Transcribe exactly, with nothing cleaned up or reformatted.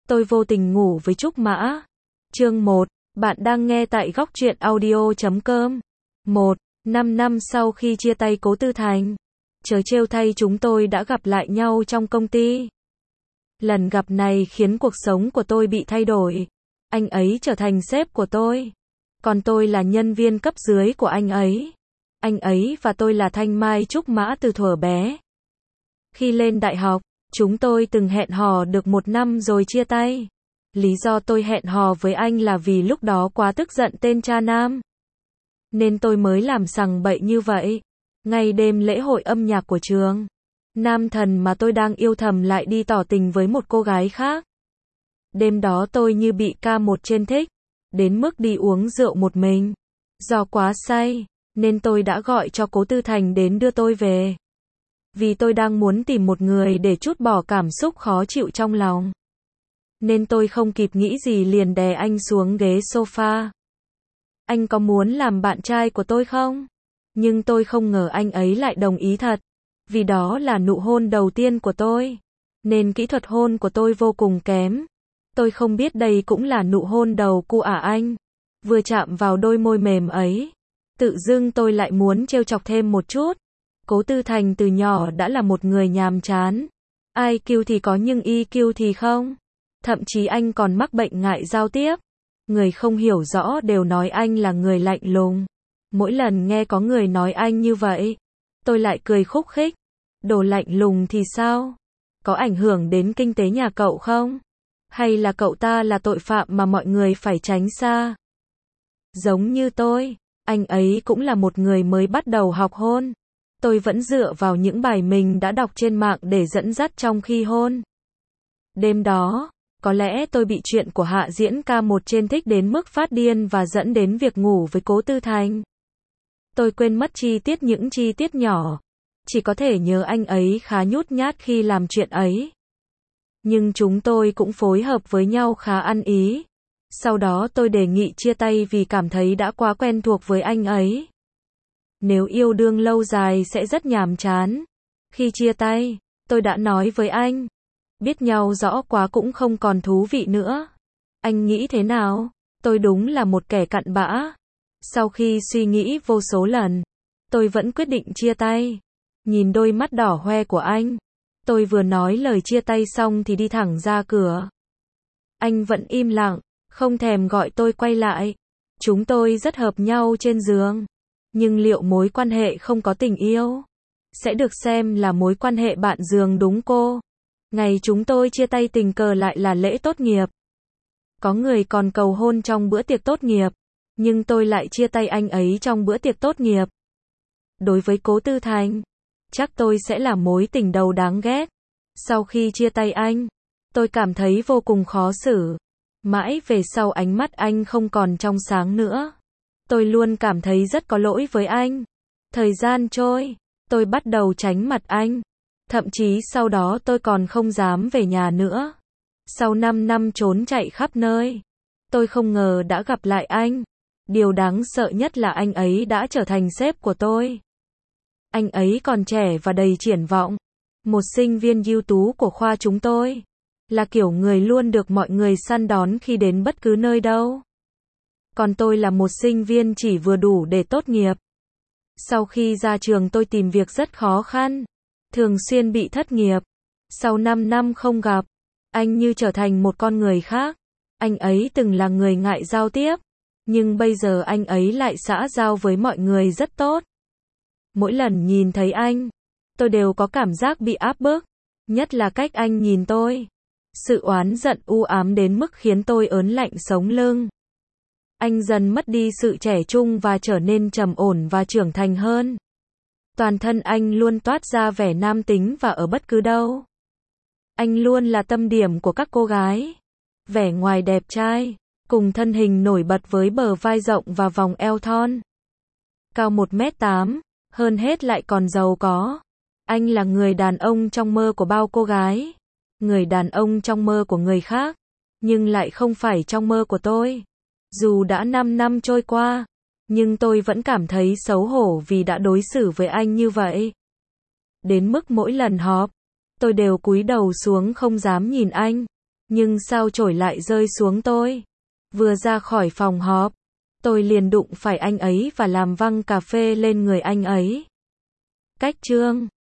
Tôi vô tình ngủ với Trúc Mã. Chương một. Bạn đang nghe tại góc truyện audio chấm com. một. Năm năm sau khi chia tay Cố Tư Thành, trớ trêu thay chúng tôi đã gặp lại nhau trong công ty. Lần gặp này khiến cuộc sống của tôi bị thay đổi. Anh ấy trở thành sếp của tôi, còn tôi là nhân viên cấp dưới của anh ấy. Anh ấy và tôi là thanh mai trúc mã từ thuở bé. Khi lên đại học, chúng tôi từng hẹn hò được một năm rồi chia tay. Lý do tôi hẹn hò với anh là vì lúc đó quá tức giận tên cha nam, nên tôi mới làm sằng bậy như vậy. Ngay đêm lễ hội âm nhạc của trường, nam thần mà tôi đang yêu thầm lại đi tỏ tình với một cô gái khác. Đêm đó tôi như bị ca một trên thích, đến mức đi uống rượu một mình. Do quá say, nên tôi đã gọi cho Cố Tư Thành đến đưa tôi về. Vì tôi đang muốn tìm một người để trút bỏ cảm xúc khó chịu trong lòng, nên tôi không kịp nghĩ gì liền đè anh xuống ghế sofa. Anh có muốn làm bạn trai của tôi không? Nhưng tôi không ngờ anh ấy lại đồng ý thật. Vì đó là nụ hôn đầu tiên của tôi, nên kỹ thuật hôn của tôi vô cùng kém. Tôi không biết đây cũng là nụ hôn đầu của à anh. Vừa chạm vào đôi môi mềm ấy, tự dưng tôi lại muốn trêu chọc thêm một chút. Cố Tư Thành từ nhỏ đã là một người nhàm chán. i kiu thì có nhưng e kiu thì không. Thậm chí anh còn mắc bệnh ngại giao tiếp. Người không hiểu rõ đều nói anh là người lạnh lùng. Mỗi lần nghe có người nói anh như vậy, tôi lại cười khúc khích. Đồ lạnh lùng thì sao? Có ảnh hưởng đến kinh tế nhà cậu không? Hay là cậu ta là tội phạm mà mọi người phải tránh xa? Giống như tôi, anh ấy cũng là một người mới bắt đầu học hôn. Tôi vẫn dựa vào những bài mình đã đọc trên mạng để dẫn dắt trong khi hôn. Đêm đó, có lẽ tôi bị chuyện của Hạ diễn ca một trên thích đến mức phát điên và dẫn đến việc ngủ với Cố Tư Thành. Tôi quên mất chi tiết những chi tiết nhỏ. Chỉ có thể nhớ anh ấy khá nhút nhát khi làm chuyện ấy. Nhưng chúng tôi cũng phối hợp với nhau khá ăn ý. Sau đó tôi đề nghị chia tay vì cảm thấy đã quá quen thuộc với anh ấy. Nếu yêu đương lâu dài sẽ rất nhàm chán. Khi chia tay, tôi đã nói với anh, biết nhau rõ quá cũng không còn thú vị nữa. Anh nghĩ thế nào? Tôi đúng là một kẻ cặn bã. Sau khi suy nghĩ vô số lần, tôi vẫn quyết định chia tay. Nhìn đôi mắt đỏ hoe của anh, tôi vừa nói lời chia tay xong thì đi thẳng ra cửa. Anh vẫn im lặng, không thèm gọi tôi quay lại. Chúng tôi rất hợp nhau trên giường. Nhưng liệu mối quan hệ không có tình yêu sẽ được xem là mối quan hệ bạn giường đúng cô? Ngày chúng tôi chia tay tình cờ lại là lễ tốt nghiệp. Có người còn cầu hôn trong bữa tiệc tốt nghiệp, nhưng tôi lại chia tay anh ấy trong bữa tiệc tốt nghiệp. Đối với Cố Tư Thành, chắc tôi sẽ là mối tình đầu đáng ghét. Sau khi chia tay anh, tôi cảm thấy vô cùng khó xử. Mãi về sau ánh mắt anh không còn trong sáng nữa. Tôi luôn cảm thấy rất có lỗi với anh. Thời gian trôi, tôi bắt đầu tránh mặt anh. Thậm chí sau đó tôi còn không dám về nhà nữa. Sau năm năm trốn chạy khắp nơi, tôi không ngờ đã gặp lại anh. Điều đáng sợ nhất là anh ấy đã trở thành sếp của tôi. Anh ấy còn trẻ và đầy triển vọng. Một sinh viên ưu tú của khoa chúng tôi. Là kiểu người luôn được mọi người săn đón khi đến bất cứ nơi đâu. Còn tôi là một sinh viên chỉ vừa đủ để tốt nghiệp. Sau khi ra trường tôi tìm việc rất khó khăn. Thường xuyên bị thất nghiệp. Sau năm năm không gặp, anh như trở thành một con người khác. Anh ấy từng là người ngại giao tiếp, nhưng bây giờ anh ấy lại xã giao với mọi người rất tốt. Mỗi lần nhìn thấy anh, tôi đều có cảm giác bị áp bức. Nhất là cách anh nhìn tôi. Sự oán giận u ám đến mức khiến tôi ớn lạnh sống lưng. Anh dần mất đi sự trẻ trung và trở nên trầm ổn và trưởng thành hơn. Toàn thân anh luôn toát ra vẻ nam tính và ở bất cứ đâu, anh luôn là tâm điểm của các cô gái. Vẻ ngoài đẹp trai, cùng thân hình nổi bật với bờ vai rộng và vòng eo thon. Cao một mét tám, hơn hết lại còn giàu có. Anh là người đàn ông trong mơ của bao cô gái. Người đàn ông trong mơ của người khác, nhưng lại không phải trong mơ của tôi. Dù đã năm năm trôi qua, nhưng tôi vẫn cảm thấy xấu hổ vì đã đối xử với anh như vậy. Đến mức mỗi lần họp, tôi đều cúi đầu xuống không dám nhìn anh. Nhưng sao chổi lại rơi xuống tôi? Vừa ra khỏi phòng họp, tôi liền đụng phải anh ấy và làm văng cà phê lên người anh ấy. Cách chương